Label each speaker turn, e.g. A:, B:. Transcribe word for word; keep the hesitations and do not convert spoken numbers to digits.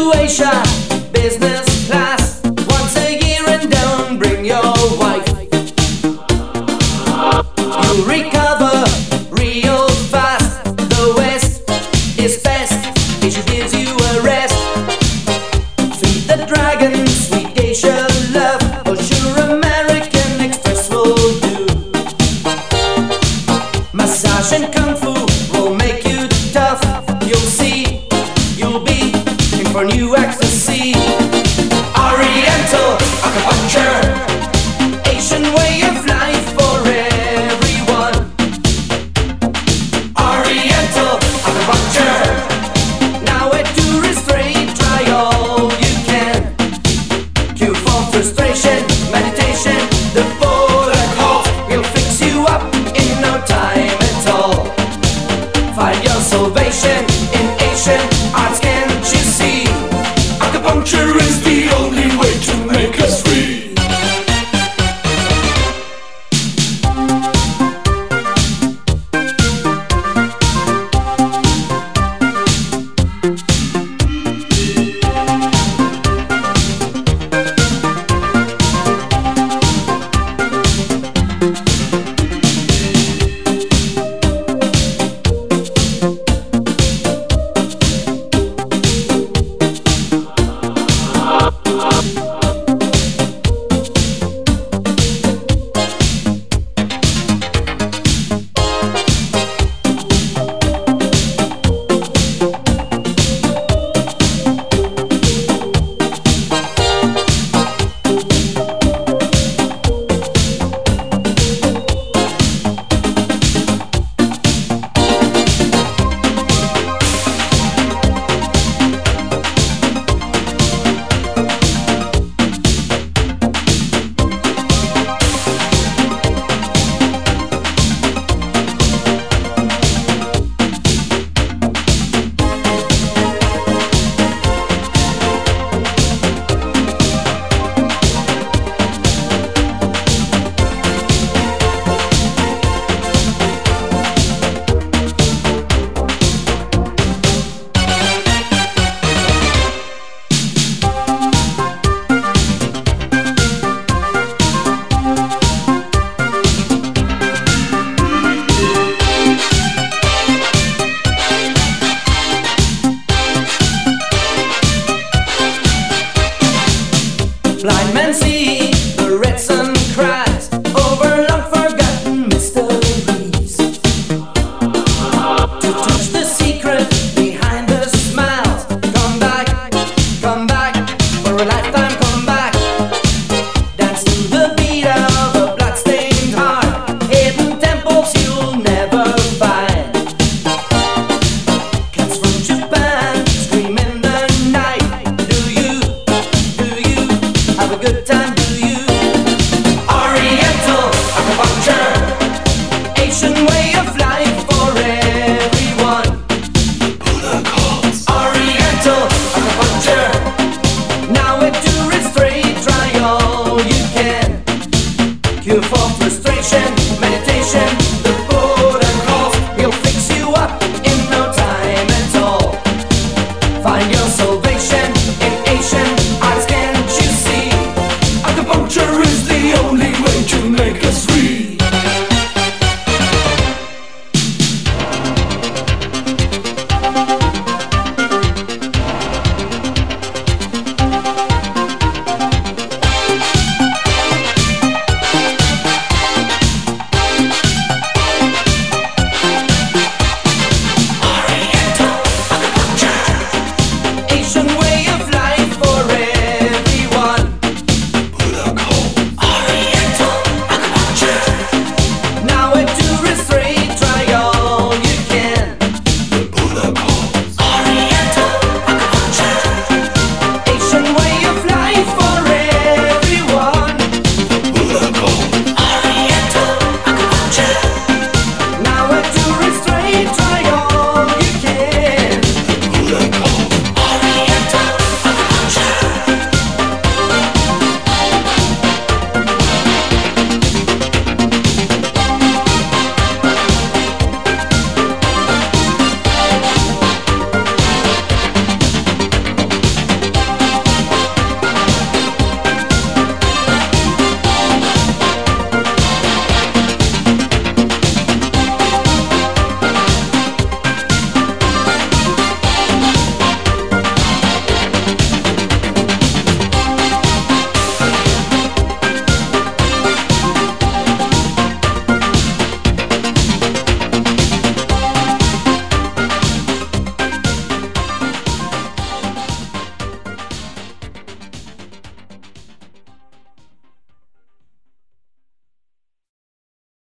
A: Croatia, business class, once a year and don't bring your wife. You recover real fast. The West is best, it gives you a rest. Feed the dragon, sweet geisha love, or sure American Express will do. Massage and kung fu will make you tough. You'll see, you'll be in for new ecstasy. Oriental acupuncture, Asian way of life for everyone. Oriental acupuncture, now a tourist rate, try all you can. Cure for frustration, meditation, the Polar Cult will fix you up in no time at all. Find your salvation in Asian arts, can't you see? Acupuncture is the only way to make us free. Blind men see, the red sun cries over long forgotten mysteries. To touch the secret behind the smiles. Come back, come back, for a lifetime come back. Dance to the beat of a blood-stained heart. Hidden temples you'll never find. Cats from Japan scream in the night. Do you, do you have a good time, do you? Oriental acupuncture, Asian way of life for everyone. Oriental acupuncture, now a tourist rate, try all you can. Cure for frustration, meditation, the